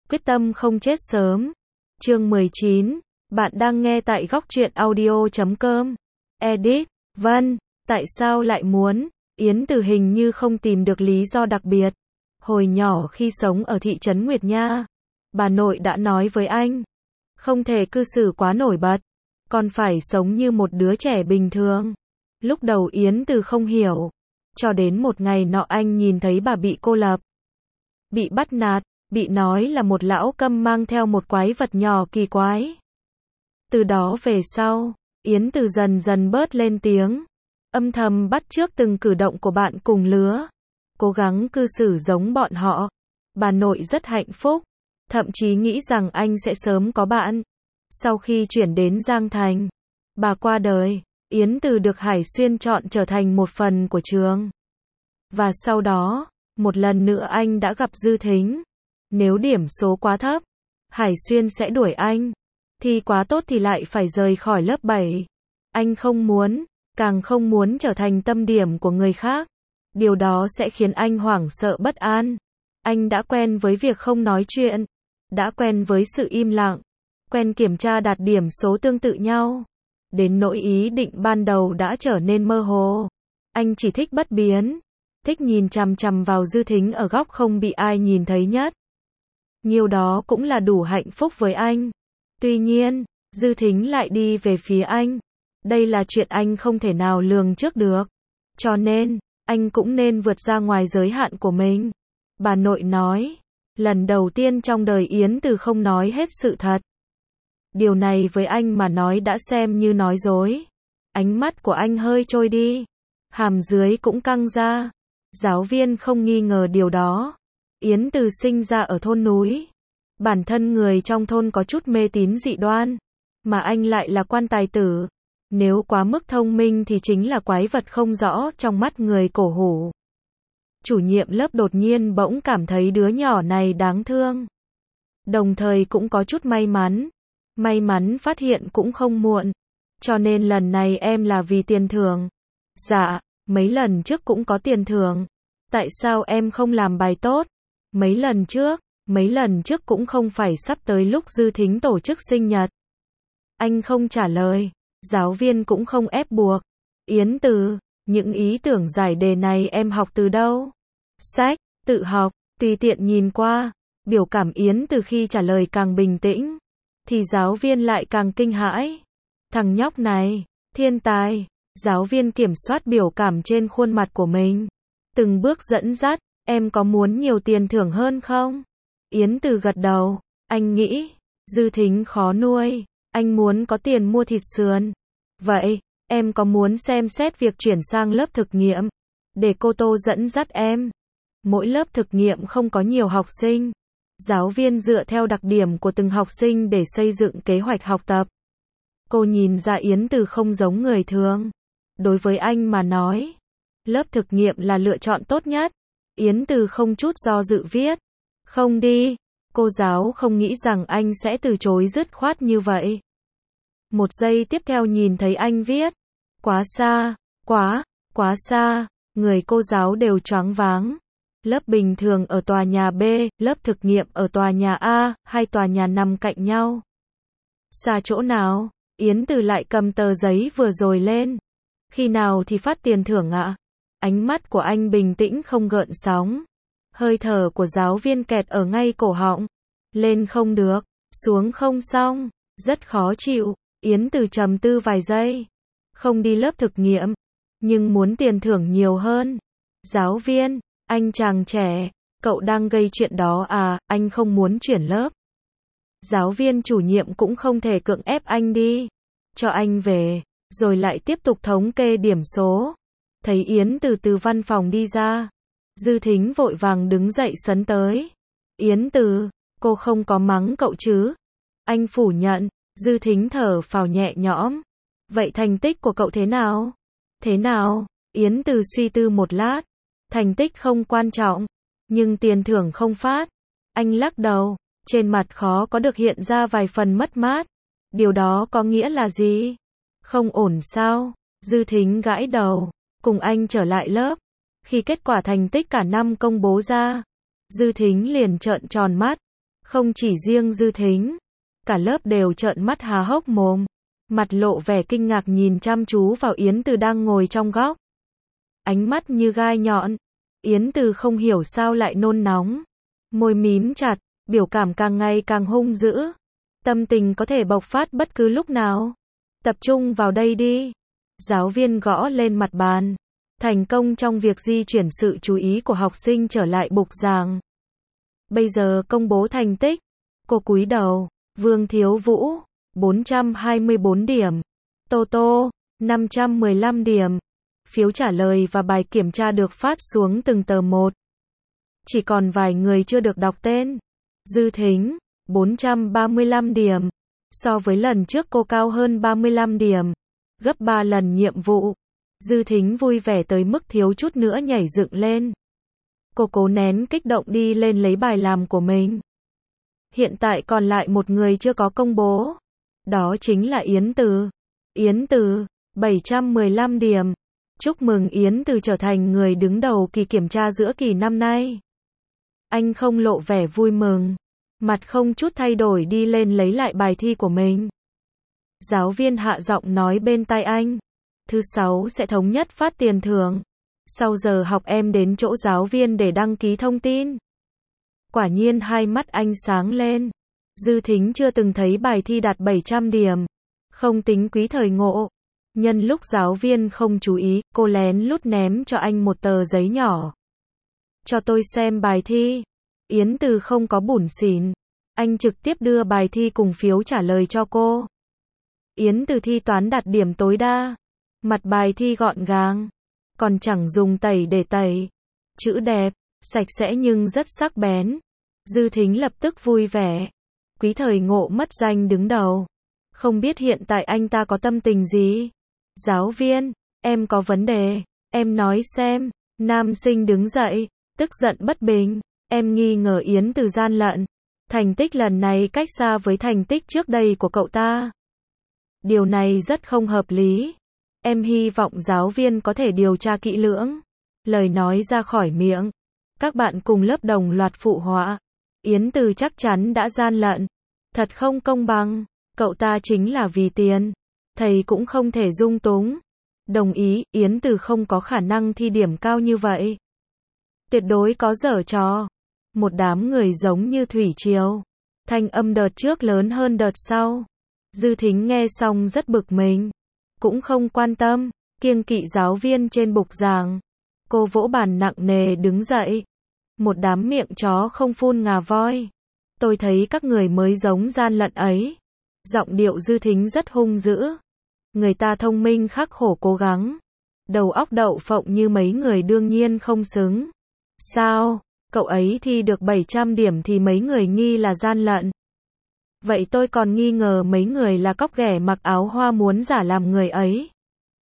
quyết tâm không chết sớm. Chương 19, bạn đang nghe tại góc truyện audio.com. Edit, Vân, tại sao lại muốn? Yến Từ hình như không tìm được lý do đặc biệt. Hồi nhỏ khi sống ở thị trấn Nguyệt Nha, bà nội đã nói với anh, không thể cư xử quá nổi bật, còn phải sống như một đứa trẻ bình thường. Lúc đầu Yến Từ không hiểu, cho đến một ngày nọ anh nhìn thấy bà bị cô lập, bị bắt nạt, bị nói là một lão câm mang theo một quái vật nhỏ kỳ quái. Từ đó về sau, Yến Từ dần dần bớt lên tiếng, âm thầm bắt chước từng cử động của bạn cùng lứa, cố gắng cư xử giống bọn họ. Bà nội rất hạnh phúc, thậm chí nghĩ rằng anh sẽ sớm có bạn. Sau khi chuyển đến Giang Thành, bà qua đời, Yến Từ được Hải Xuyên chọn trở thành một phần của trường. Và sau đó, một lần nữa anh đã gặp Dư Thính. Nếu điểm số quá thấp, Hải Xuyên sẽ đuổi anh. Thi quá tốt thì lại phải rời khỏi lớp 7. Anh không muốn, càng không muốn trở thành tâm điểm của người khác. Điều đó sẽ khiến anh hoảng sợ bất an. Anh đã quen với việc không nói chuyện, đã quen với sự im lặng, quen kiểm tra đạt điểm số tương tự nhau. Đến nỗi ý định ban đầu đã trở nên mơ hồ. Anh chỉ thích bất biến, thích nhìn chằm chằm vào Dư Thính ở góc không bị ai nhìn thấy nhất. Nhiều đó cũng là đủ hạnh phúc với anh. Tuy nhiên, Dư Thính lại đi về phía anh. Đây là chuyện anh không thể nào lường trước được. Cho nên, anh cũng nên vượt ra ngoài giới hạn của mình. Bà nội nói, lần đầu tiên trong đời Yến Từ không nói hết sự thật. Điều này với anh mà nói đã xem như nói dối. Ánh mắt của anh hơi trôi đi, hàm dưới cũng căng ra. Giáo viên không nghi ngờ điều đó. Yến Từ sinh ra ở thôn núi. Bản thân người trong thôn có chút mê tín dị đoan, mà anh lại là quan tài tử. Nếu quá mức thông minh thì chính là quái vật không rõ trong mắt người cổ hủ. Chủ nhiệm lớp đột nhiên bỗng cảm thấy đứa nhỏ này đáng thương. Đồng thời cũng có chút may mắn. May mắn phát hiện cũng không muộn. Cho nên lần này em là vì tiền thưởng. Dạ, mấy lần trước cũng có tiền thưởng. Tại sao em không làm bài tốt? Mấy lần trước cũng không phải sắp tới lúc Dư Thính tổ chức sinh nhật. Anh không trả lời. Giáo viên cũng không ép buộc. Yến Từ, những ý tưởng giải đề này em học từ đâu? Sách, tự học, tùy tiện nhìn qua. Biểu cảm Yến Từ khi trả lời càng bình tĩnh, thì giáo viên lại càng kinh hãi. Thằng nhóc này, thiên tài. Giáo viên kiểm soát biểu cảm trên khuôn mặt của mình, từng bước dẫn dắt, em có muốn nhiều tiền thưởng hơn không? Yến Từ gật đầu, anh nghĩ, Dư Thính khó nuôi, anh muốn có tiền mua thịt sườn. Vậy, em có muốn xem xét việc chuyển sang lớp thực nghiệm, để cô Tô dẫn dắt em? Mỗi lớp thực nghiệm không có nhiều học sinh. Giáo viên dựa theo đặc điểm của từng học sinh để xây dựng kế hoạch học tập. Cô nhìn ra Yến Từ không giống người thường. Đối với anh mà nói, lớp thực nghiệm là lựa chọn tốt nhất. Yến Từ không chút do dự viết, không đi. Cô giáo không nghĩ rằng anh sẽ từ chối dứt khoát như vậy. Một giây tiếp theo nhìn thấy anh viết, quá xa, quá xa, người cô giáo đều choáng váng. Lớp bình thường ở tòa nhà B, lớp thực nghiệm ở tòa nhà A, hai tòa nhà nằm cạnh nhau. Xa chỗ nào? Yến Từ lại cầm tờ giấy vừa rồi lên. Khi nào thì phát tiền thưởng ạ? Ánh mắt của anh bình tĩnh không gợn sóng. Hơi thở của giáo viên kẹt ở ngay cổ họng. Lên không được, xuống không xong, rất khó chịu. Yến Từ trầm tư vài giây. Không đi lớp thực nghiệm, nhưng muốn tiền thưởng nhiều hơn. Giáo viên, anh chàng trẻ, cậu đang gây chuyện đó à, anh không muốn chuyển lớp. Giáo viên chủ nhiệm cũng không thể cưỡng ép anh đi. Cho anh về, rồi lại tiếp tục thống kê điểm số. Thấy Yến Từ từ văn phòng đi ra, Dư Thính vội vàng đứng dậy sấn tới. Yến Từ, cô không có mắng cậu chứ? Anh phủ nhận. Dư Thính thở phào nhẹ nhõm. Vậy thành tích của cậu thế nào? Thế nào? Yến Từ suy tư một lát. Thành tích không quan trọng, nhưng tiền thưởng không phát. Anh lắc đầu, trên mặt khó có được hiện ra vài phần mất mát. Điều đó có nghĩa là gì? Không ổn sao? Dư Thính gãi đầu, cùng anh trở lại lớp. Khi kết quả thành tích cả năm công bố ra, Dư Thính liền trợn tròn mắt. Không chỉ riêng Dư Thính, cả lớp đều trợn mắt há hốc mồm, mặt lộ vẻ kinh ngạc nhìn chăm chú vào Yến Từ đang ngồi trong góc. Ánh mắt như gai nhọn, Yến Từ không hiểu sao lại nôn nóng, môi mím chặt, biểu cảm càng ngày càng hung dữ, tâm tình có thể bộc phát bất cứ lúc nào. Tập trung vào đây đi. Giáo viên gõ lên mặt bàn, thành công trong việc di chuyển sự chú ý của học sinh trở lại bục giảng. Bây giờ công bố thành tích. Cô cúi đầu, Vương Thiếu Vũ, 424 điểm. Tô Tô, 515 điểm. Phiếu trả lời và bài kiểm tra được phát xuống từng tờ một. Chỉ còn vài người chưa được đọc tên. Dư Thính, 435 điểm. So với lần trước cô cao hơn 35 điểm. Gấp 3 lần nhiệm vụ. Dư Thính vui vẻ tới mức thiếu chút nữa nhảy dựng lên. Cô cố nén kích động đi lên lấy bài làm của mình. Hiện tại còn lại một người chưa có công bố. Đó chính là Yến Từ. Yến Từ, 715 điểm. Chúc mừng Yến Từ trở thành người đứng đầu kỳ kiểm tra giữa kỳ năm nay. Anh không lộ vẻ vui mừng. Mặt không chút thay đổi đi lên lấy lại bài thi của mình. Giáo viên hạ giọng nói bên tai anh. Thứ 6 sẽ thống nhất phát tiền thưởng. Sau giờ học em đến chỗ giáo viên để đăng ký thông tin. Quả nhiên hai mắt anh sáng lên. Dư Thính chưa từng thấy bài thi đạt 700 điểm. Không tính quý thời ngộ. Nhân lúc giáo viên không chú ý, cô lén lút ném cho anh một tờ giấy nhỏ. Cho tôi xem bài thi. Yến Từ không có bủn xỉn. Anh trực tiếp đưa bài thi cùng phiếu trả lời cho cô. Yến Từ thi toán đạt điểm tối đa. Mặt bài thi gọn gàng. Còn chẳng dùng tẩy để tẩy. Chữ đẹp, sạch sẽ nhưng rất sắc bén. Dư Thính lập tức vui vẻ. Quý thời ngộ mất danh đứng đầu. Không biết hiện tại anh ta có tâm tình gì? Giáo viên, em có vấn đề. Em nói xem. Nam sinh đứng dậy, tức giận bất bình. Em nghi ngờ Yến Từ gian lận. Thành tích lần này cách xa với thành tích trước đây của cậu ta. Điều này rất không hợp lý. Em hy vọng giáo viên có thể điều tra kỹ lưỡng. Lời nói ra khỏi miệng. Các bạn cùng lớp đồng loạt phụ họa. Yến Từ chắc chắn đã gian lận. Thật không công bằng. Cậu ta chính là vì tiền. Thầy cũng không thể dung túng. Đồng ý, Yến Từ không có khả năng thi điểm cao như vậy. Tuyệt đối có giở trò. Một đám người giống như thủy triều. Thanh âm đợt trước lớn hơn đợt sau. Dư Thính nghe xong rất bực mình. Cũng không quan tâm, kiêng kỵ giáo viên trên bục giảng. Cô vỗ bàn nặng nề đứng dậy. Một đám miệng chó không phun ngà voi. Tôi thấy các người mới giống gian lận ấy. Giọng điệu Dư Thính rất hung dữ. Người ta thông minh khắc khổ cố gắng. Đầu óc đậu phộng như mấy người đương nhiên không xứng. Sao? Cậu ấy thi được 700 điểm thì mấy người nghi là gian lận. Vậy tôi còn nghi ngờ mấy người là cóc ghẻ mặc áo hoa muốn giả làm người ấy.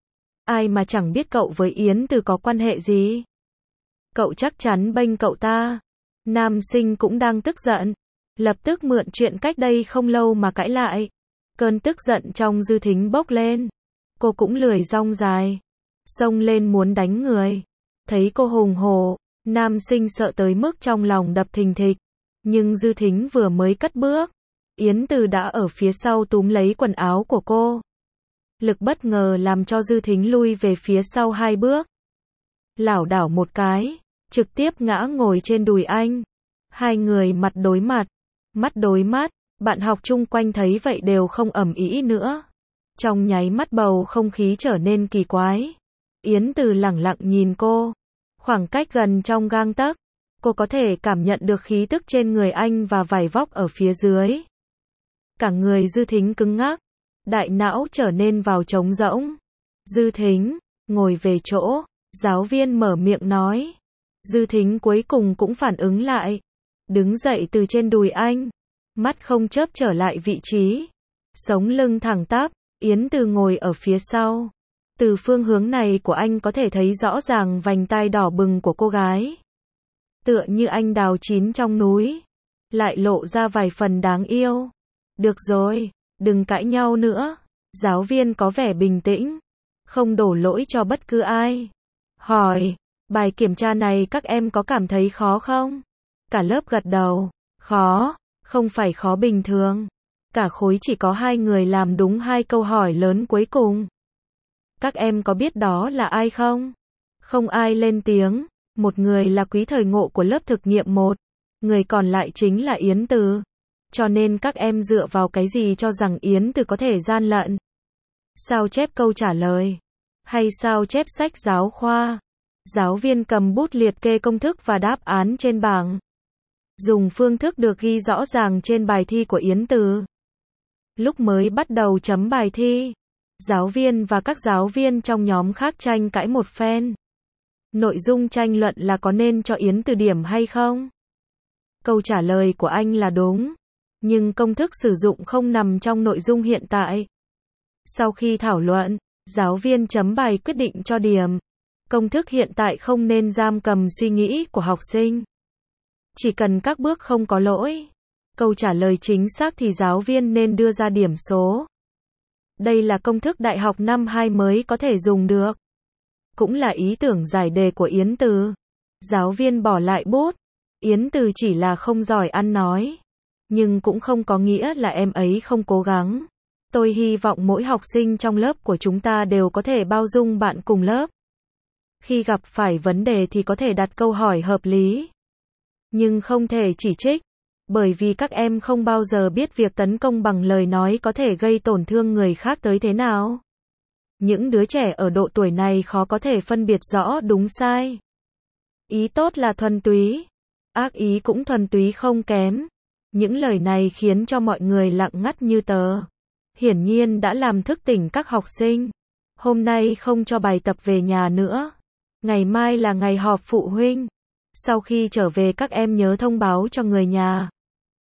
Ai mà chẳng biết cậu với Yến Từ có quan hệ gì. Cậu chắc chắn bênh cậu ta. Nam sinh cũng đang tức giận. Lập tức mượn chuyện cách đây không lâu mà cãi lại. Cơn tức giận trong Dư Thính bốc lên. Cô cũng lười rong dài. Xông lên muốn đánh người. Thấy cô hùng hổ, nam sinh sợ tới mức trong lòng đập thình thịch. Nhưng Dư Thính vừa mới cất bước. Yến Từ đã ở phía sau túm lấy quần áo của cô. Lực bất ngờ làm cho Dư Thính lui về phía sau 2 bước. Lảo đảo một cái, trực tiếp ngã ngồi trên đùi anh. Hai người mặt đối mặt, mắt đối mắt, bạn học chung quanh thấy vậy đều không ầm ĩ nữa. Trong nháy mắt bầu không khí trở nên kỳ quái. Yến Từ lẳng lặng nhìn cô. Khoảng cách gần trong gang tấc, cô có thể cảm nhận được khí tức trên người anh và vải vóc ở phía dưới. Cả người Dư Thính cứng ngắc, đại não trở nên vào trống rỗng. Dư Thính, ngồi về chỗ, giáo viên mở miệng nói. Dư Thính cuối cùng cũng phản ứng lại. Đứng dậy từ trên đùi anh, mắt không chớp trở lại vị trí. Sống lưng thẳng tắp, Yến Từ ngồi ở phía sau. Từ phương hướng này của anh có thể thấy rõ ràng vành tai đỏ bừng của cô gái. Tựa như anh đào chín trong núi. Lại lộ ra vài phần đáng yêu. Được rồi, đừng cãi nhau nữa. Giáo viên có vẻ bình tĩnh. Không đổ lỗi cho bất cứ ai. Hỏi, bài kiểm tra này các em có cảm thấy khó không? Cả lớp gật đầu. Khó, Không phải khó bình thường. Cả khối chỉ có 2 người làm đúng 2 câu hỏi lớn cuối cùng. Các em có biết đó là ai không? Không ai lên tiếng. Một người là Quý Thời Ngộ của lớp thực nghiệm 1. Người còn lại chính là Yến Từ. Cho nên các em dựa vào cái gì cho rằng Yến Từ có thể gian lận? Sao chép câu trả lời? Hay sao chép sách giáo khoa? Giáo viên cầm bút liệt kê công thức và đáp án trên bảng. Dùng phương thức được ghi rõ ràng trên bài thi của Yến Từ. Lúc mới bắt đầu chấm bài thi, giáo viên và các giáo viên trong nhóm khác tranh cãi một phen. Nội dung tranh luận là có nên cho Yến Từ điểm hay không? Câu trả lời của anh là đúng, nhưng công thức sử dụng không nằm trong nội dung hiện tại. Sau khi thảo luận, giáo viên chấm bài quyết định cho điểm. Công thức hiện tại không nên giam cầm suy nghĩ của học sinh. Chỉ cần các bước không có lỗi, câu trả lời chính xác thì giáo viên nên đưa ra điểm số. Đây là công thức đại học năm 2 mới có thể dùng được. Cũng là ý tưởng giải đề của Yến Từ. Giáo viên bỏ lại bút. Yến Từ chỉ là không giỏi ăn nói. Nhưng cũng không có nghĩa là em ấy không cố gắng. Tôi hy vọng mỗi học sinh trong lớp của chúng ta đều có thể bao dung bạn cùng lớp. Khi gặp phải vấn đề thì có thể đặt câu hỏi hợp lý. Nhưng không thể chỉ trích. Bởi vì các em không bao giờ biết việc tấn công bằng lời nói có thể gây tổn thương người khác tới thế nào. Những đứa trẻ ở độ tuổi này khó có thể phân biệt rõ đúng sai. Ý tốt là thuần túy, ác ý cũng thuần túy không kém. Những lời này khiến cho mọi người lặng ngắt như tờ. Hiển nhiên đã làm thức tỉnh các học sinh. Hôm nay không cho bài tập về nhà nữa. Ngày mai là ngày họp phụ huynh. Sau khi trở về các em nhớ thông báo cho người nhà.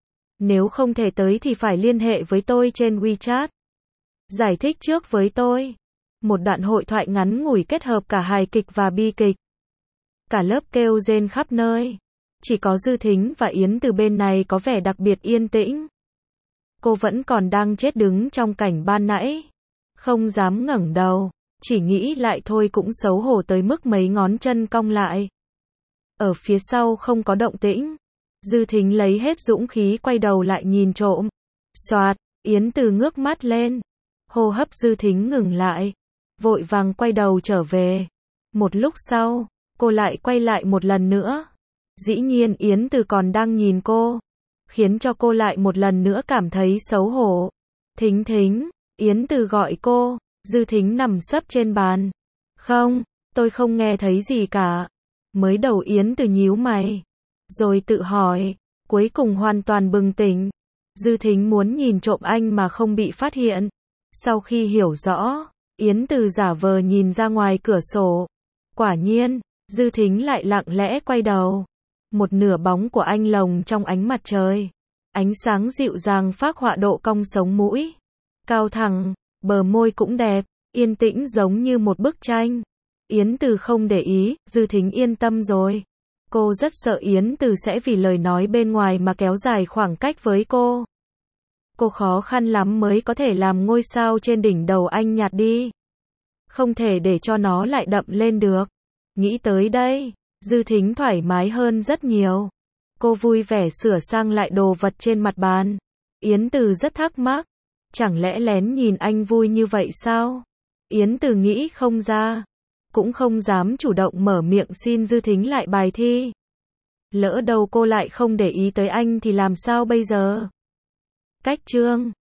Nếu không thể tới thì phải liên hệ với tôi trên WeChat. Giải thích trước với tôi. Một đoạn hội thoại ngắn ngủi kết hợp cả hài kịch và bi kịch. Cả lớp kêu rên khắp nơi. Chỉ có Dư Thính và Yến Từ bên này có vẻ đặc biệt yên tĩnh. Cô vẫn còn đang chết đứng trong cảnh ban nãy. Không dám ngẩng đầu. Chỉ nghĩ lại thôi cũng xấu hổ tới mức mấy ngón chân cong lại. Ở phía sau không có động tĩnh. Dư Thính lấy hết dũng khí quay đầu lại nhìn trộm. Soạt, Yến Từ ngước mắt lên. Hô hấp Dư Thính ngừng lại. Vội vàng quay đầu trở về. Một lúc sau, cô lại quay lại một lần nữa. Dĩ nhiên Yến Từ còn đang nhìn cô. Khiến cho cô lại một lần nữa cảm thấy xấu hổ. Thính Thính, Yến Từ gọi cô. Dư Thính nằm sấp trên bàn. Không, tôi không nghe thấy gì cả. Mới đầu Yến Từ nhíu mày. Rồi tự hỏi. Cuối cùng hoàn toàn bừng tỉnh. Dư Thính muốn nhìn trộm anh mà không bị phát hiện. Sau khi hiểu rõ, Yến Từ giả vờ nhìn ra ngoài cửa sổ. Quả nhiên, Dư Thính lại lặng lẽ quay đầu. Một nửa bóng của anh lồng trong ánh mặt trời. Ánh sáng dịu dàng phác họa độ cong sống mũi. Cao thẳng, bờ môi cũng đẹp, yên tĩnh giống như một bức tranh. Yến Từ không để ý, Dư Thính yên tâm rồi. Cô rất sợ Yến Từ sẽ vì lời nói bên ngoài mà kéo dài khoảng cách với cô. Cô khó khăn lắm mới có thể làm ngôi sao trên đỉnh đầu anh nhạt đi. Không thể để cho nó lại đậm lên được. Nghĩ tới đây, Dư Thính thoải mái hơn rất nhiều. Cô vui vẻ sửa sang lại đồ vật trên mặt bàn. Yến Từ rất thắc mắc. Chẳng lẽ lén nhìn anh vui như vậy sao? Yến Từ nghĩ không ra. Cũng không dám chủ động mở miệng xin Dư Thính lại bài thi. Lỡ đâu cô lại không để ý tới anh thì làm sao bây giờ? Cách chương